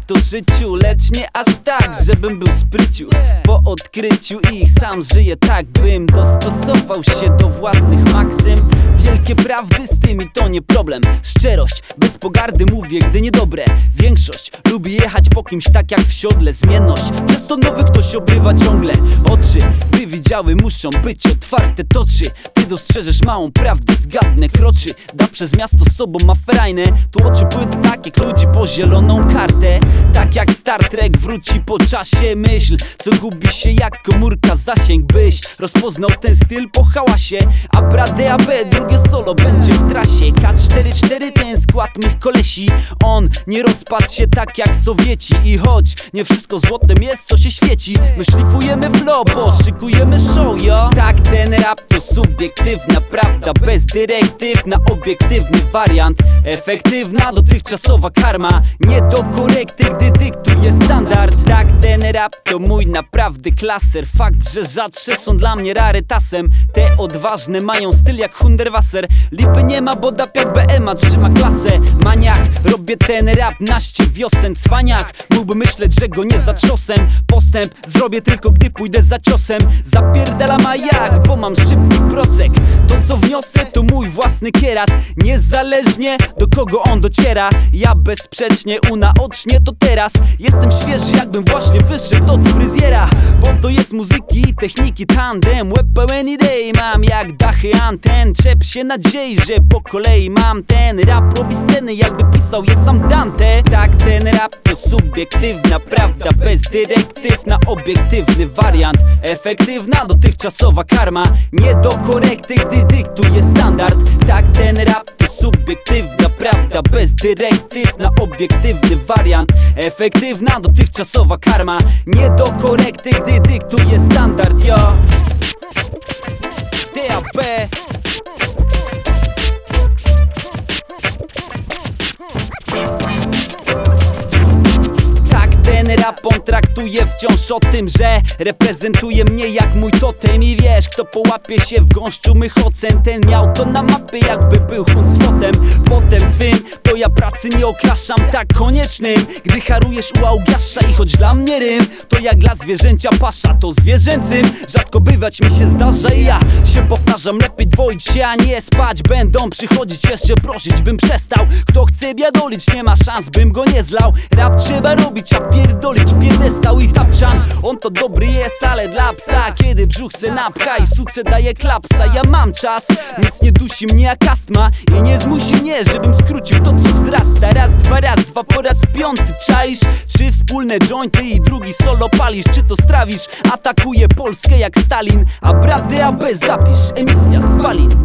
to życiu, lecz nie aż tak, żebym był spryciu. Po odkryciu ich sam żyję tak, bym dostosował się do własnych maksym. Wielkie prawdy z tymi to nie problem. Szczerość, bez pogardy mówię, gdy niedobre. Większość lubi jechać po kimś tak jak w siodle. Zmienność, przez to nowy ktoś obrywa ciągle. Oczy, by widziały, muszą być otwarte. Toczy, ty dostrzeżesz małą prawdę, zgadnę. Kroczy, da przez miasto sobą ma ferajne. Tłoczy płyty tak jak ludzi po zieloną kartę. Tak jak Star Trek wróci po czasie. Myśl, co gubi się jak komórka zasięg. Byś rozpoznał ten styl po hałasie. A Brady AB, drugie solo będzie w trasie. K44 ten skład mych kolesi. On nie rozpadł się tak jak Sowieci. I choć nie wszystko złotem jest, co się świeci, my szlifujemy flow, bo szykujemy show, yo. Tak, ten rap to subiektywna prawda, bez dyrektyw na obiektywny wariant. Efektywna dotychczasowa karma, nie do korekty, gdy dyktuje standard. Tak, ten rap to mój naprawdę klaser. Fakt, że rzadsze są dla mnie rarytasem. Te odważne mają styl jak Hunderwasser. Lipy nie ma, bo dap jak BMA trzyma klasę. Maniak, robię ten rap naście wiosen. Cwaniak, mógłby myśleć, że go nie zatrzosem. Postęp zrobię tylko gdy pójdę za ciosem. Zapierdalam a jak, bo mam szybki procek. To co wniosę to mój własny kierat. Niezależnie do kogo on dociera. Ja bezsprzecznie unaocznię to teraz. Jestem świeży jakbym właśnie wyszedł od fryzjera. Bo to jest muzyki i techniki tandem. Łeb pełen idei mam jak dachy anten. Trzep się nadziei, że po kolei mam ten rap. Robi sceny jakby pisał je sam Dante. Tak, ten rap to subiektywna prawda, bez dyrektyw na obiektywny wariant. Efektywna dotychczasowa karma, nie do korekty, gdy dyktuje standard. Tak, ten rap to subiektywna prawda, bez dyrektyw na obiektywny wariant. Efektywna dotychczasowa karma, nie do korekty, gdy dyktuje standard, yo. DAB. Ten rap on traktuje wciąż o tym, że reprezentuje mnie jak mój totem. I wiesz, kto połapie się w gąszczu mych ocen, ten miał to na mapie jakby był hunt z fotem. Potem swym, to ja pracy nie okraszam tak koniecznym. Gdy harujesz u Augiasza i choć dla mnie rym to jak dla zwierzęcia pasza, to zwierzęcym rzadko bywać mi się zdarza. I ja się powtarzam, lepiej dwoić się a nie spać. Będą przychodzić jeszcze prosić, bym przestał. Kto chce biadolić, nie ma szans, bym go nie zlał. Rap trzeba robić, a pierdolić piedestał i tapczan. On to dobry jest, ale dla psa. Kiedy brzuch se napcha i suce daje klapsa. Ja mam czas, nic nie dusi mnie jak astma. I nie zmusi mnie, żebym skrócił to co wzrasta. Raz, dwa po raz piąty czaisz. Czy wspólne jointy i drugi solo palisz? Czy to strawisz? Atakuje Polskę jak Stalin. A Brady AB zapisz, emisja spalin.